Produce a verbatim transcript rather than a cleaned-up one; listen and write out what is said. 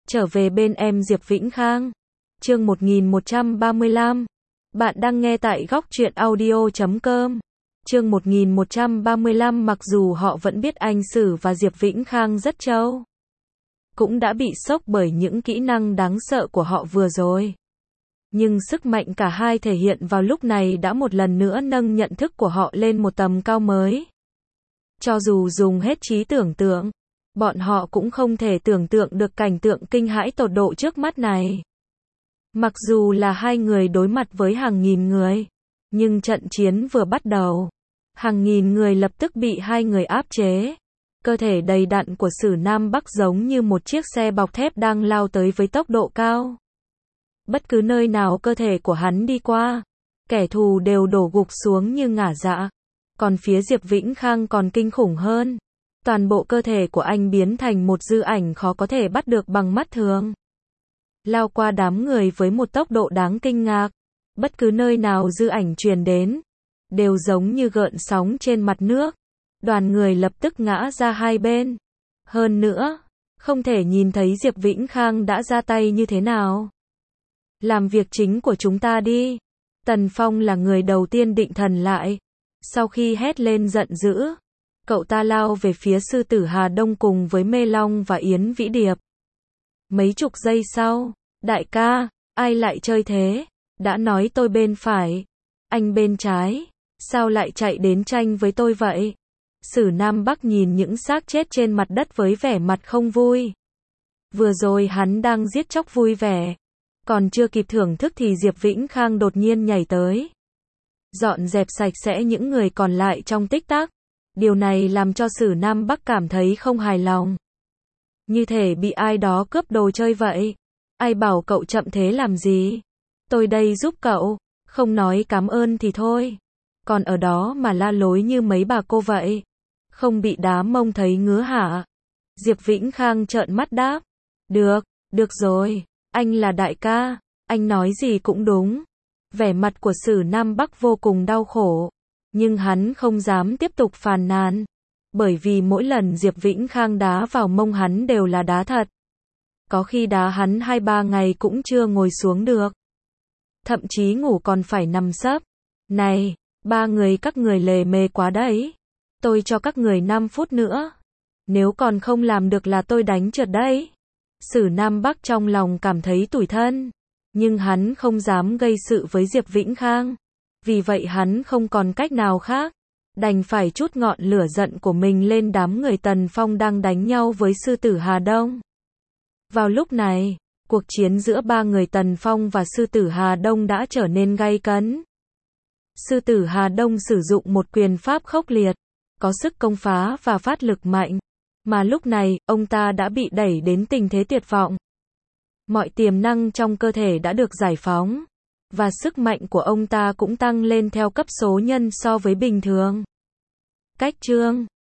Trở về bên em Diệp Vĩnh Khang. Chương một nghìn một trăm ba mươi lăm. Bạn đang nghe tại góc truyện audio chấm com. Chương một nghìn một trăm ba mươi lăm. Mặc dù họ vẫn biết anh Sử và Diệp Vĩnh Khang rất trâu, cũng đã bị sốc bởi những kỹ năng đáng sợ của họ vừa rồi, nhưng sức mạnh cả hai thể hiện vào lúc này đã một lần nữa nâng nhận thức của họ lên một tầm cao mới. Cho dù dùng hết trí tưởng tượng, bọn họ cũng không thể tưởng tượng được cảnh tượng kinh hãi tột độ trước mắt này. Mặc dù là hai người đối mặt với hàng nghìn người, nhưng trận chiến vừa bắt đầu, hàng nghìn người lập tức bị hai người áp chế. Cơ thể đầy đặn của Sử Nam Bắc giống như một chiếc xe bọc thép đang lao tới với tốc độ cao. Bất cứ nơi nào cơ thể của hắn đi qua, kẻ thù đều đổ gục xuống như ngả dạ. Còn phía Diệp Vĩnh Khang còn kinh khủng hơn. Toàn bộ cơ thể của anh biến thành một dư ảnh khó có thể bắt được bằng mắt thường, lao qua đám người với một tốc độ đáng kinh ngạc. Bất cứ nơi nào dư ảnh truyền đến, đều giống như gợn sóng trên mặt nước. Đoàn người lập tức ngã ra hai bên. Hơn nữa, không thể nhìn thấy Diệp Vĩnh Khang đã ra tay như thế nào. Làm việc chính của chúng ta đi. Tần Phong là người đầu tiên định thần lại. Sau khi hét lên giận dữ, cậu ta lao về phía Sư Tử Hà Đông cùng với Mê Long và Yến Vĩ Điệp. Mấy chục giây sau, đại ca, ai lại chơi thế? Đã nói tôi bên phải, anh bên trái, sao lại chạy đến tranh với tôi vậy? Sử Nam Bắc nhìn những xác chết trên mặt đất với vẻ mặt không vui. Vừa rồi hắn đang giết chóc vui vẻ, còn chưa kịp thưởng thức thì Diệp Vĩnh Khang đột nhiên nhảy tới, dọn dẹp sạch sẽ những người còn lại trong tích tắc. Điều này làm cho Sử Nam Bắc cảm thấy không hài lòng. Như thể bị ai đó cướp đồ chơi vậy. Ai bảo cậu chậm thế làm gì? Tôi đây giúp cậu, không nói cảm ơn thì thôi. Còn ở đó mà la lối như mấy bà cô vậy. Không bị đá mông thấy ngứa hả? Diệp Vĩnh Khang trợn mắt đáp. Được, được rồi, anh là đại ca, anh nói gì cũng đúng. Vẻ mặt của Sử Nam Bắc vô cùng đau khổ, nhưng hắn không dám tiếp tục phàn nàn, bởi vì mỗi lần Diệp Vĩnh Khang đá vào mông hắn đều là đá thật. Có khi đá hắn hai ba ngày cũng chưa ngồi xuống được, thậm chí ngủ còn phải nằm sấp. Này, ba người các người lề mề quá đấy. Tôi cho các người năm phút nữa. Nếu còn không làm được là tôi đánh trượt đấy. Sử Nam Bắc trong lòng cảm thấy tủi thân, nhưng hắn không dám gây sự với Diệp Vĩnh Khang. Vì vậy hắn không còn cách nào khác, đành phải trút ngọn lửa giận của mình lên đám người Tần Phong đang đánh nhau với Sư Tử Hà Đông. Vào lúc này, cuộc chiến giữa ba người Tần Phong và Sư Tử Hà Đông đã trở nên gay cấn. Sư Tử Hà Đông sử dụng một quyền pháp khốc liệt, có sức công phá và phát lực mạnh, mà lúc này, ông ta đã bị đẩy đến tình thế tuyệt vọng. Mọi tiềm năng trong cơ thể đã được giải phóng, và sức mạnh của ông ta cũng tăng lên theo cấp số nhân so với bình thường. Cách chương